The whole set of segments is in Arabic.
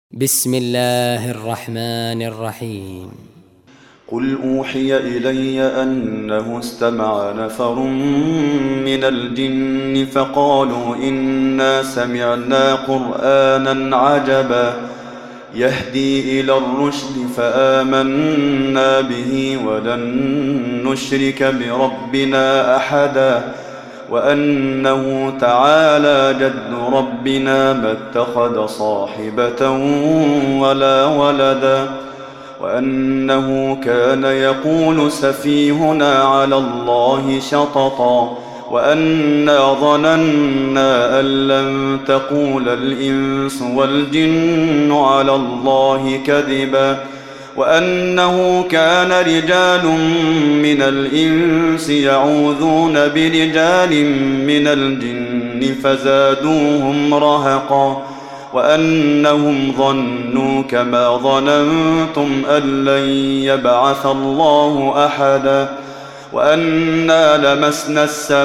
بسم الله الرحمن الرحيم. قل أوحي إلي أنه استمع نفر من الجن فقالوا إنا سمعنا قرآنا عجبا يهدي إلى الرشد فآمنا به ولن نشرك بربنا أحدا وأنه تعالى جد ربنا ما اتخذ صاحبة ولا ولدا وأنه كان يقول سفيهنا على الله شططا وأنا ظننا أن لن تقول الإنس والجن على الله كذبا وأنه كان رجال من الإنس يعوذون برجال من الجن فزادوهم رهقا وأنهم ظنوا كما ظننتم أن لن يبعث الله أحدا وأنا لمسنا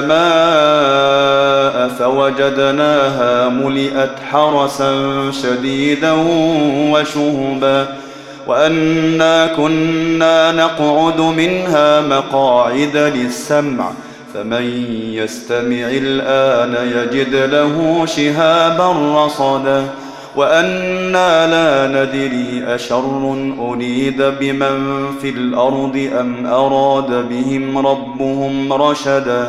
السماء فوجدناها ملئت حرسا شديدا وشهبا وأنا كنا نقعد منها مقاعد للسمع فمن يستمع الآن يجد له شهابا رصدا وأنا لا ندري أشر أريد بمن في الأرض أم أراد بهم ربهم رشدا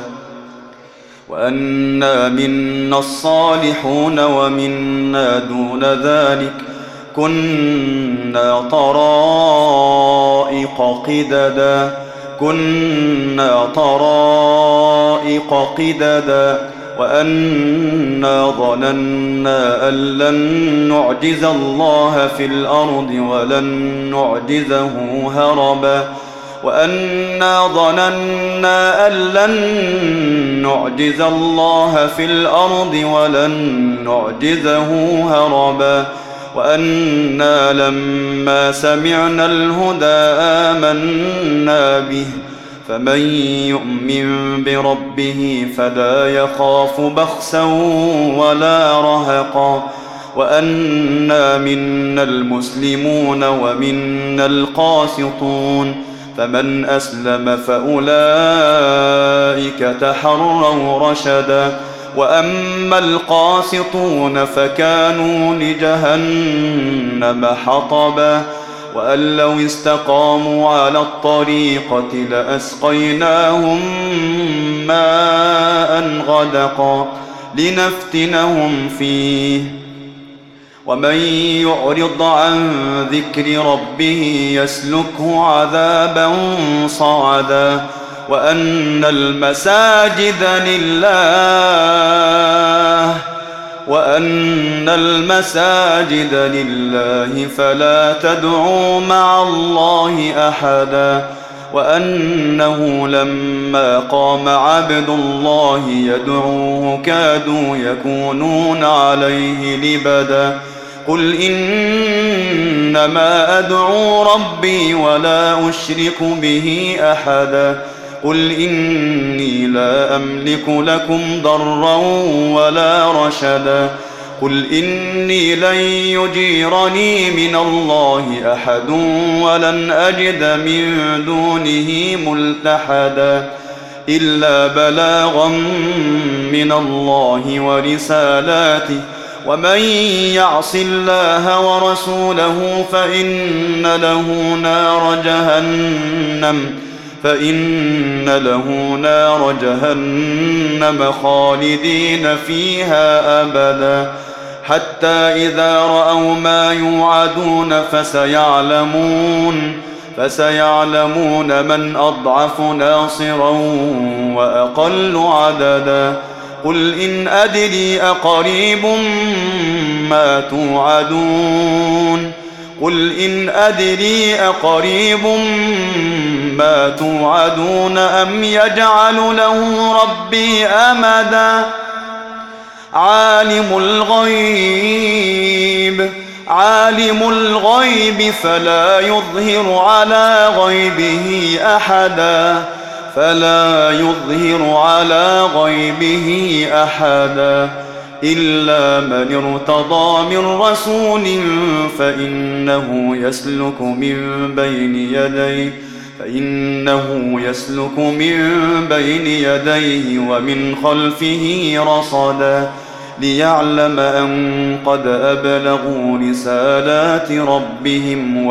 وأنا منا الصالحون ومنا دون ذلك كنا طرائق قددا وأنا ظننا أن لن نعجز الله في الأرض ولن نعجزه هربا وأنا ظننا أن لن نعجز الله في الأرض ولن نعجزه هربا وأنا لما سمعنا الهدى آمنا به فمن يؤمن بربه فلا يخاف بخسا ولا رهقا وأنا منا المسلمون ومنا القاسطون فمن أسلم فأولئك تحروا رشدا وأما القاسطون فكانوا لجهنم حطبا وأن لو استقاموا على الطريقة لأسقيناهم ماء غدقا لنفتنهم فيه ومن يعرض عن ذكر ربه يسلكه عذابا صعدا وأن المساجد لله فلا تدعوا مع الله أحدا وأنه لما قام عبد الله يدعوه كادوا يكونون عليه لبدا قل إنما أدعو ربي ولا أشرك به أحدا قل إني لا أملك لكم ضرا ولا رشدا قل إني لن يجيرني من الله أحد ولن أجد من دونه ملتحدا إلا بلاغا من الله ورسالاته ومن يعص الله ورسوله فإن له نار جهنم خالدين فيها أبدا حتى إذا رأوا ما يوعدون فسيعلمون من أضعف ناصرا وأقل عددا قل إن أدري أقريب ما توعدون أم يجعل له ربي أمدا عالم الغيب فلا يظهر على غيبه أحدا إلا من ارتضى من رسول فإنه يسلك من بين يديه ومن خلفه رصدا ليعلم أن قد أبلغوا رسالات ربهم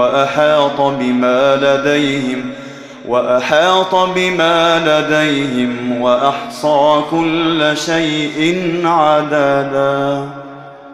وأحاط بما لديهم وأحصى كل شيء عددا.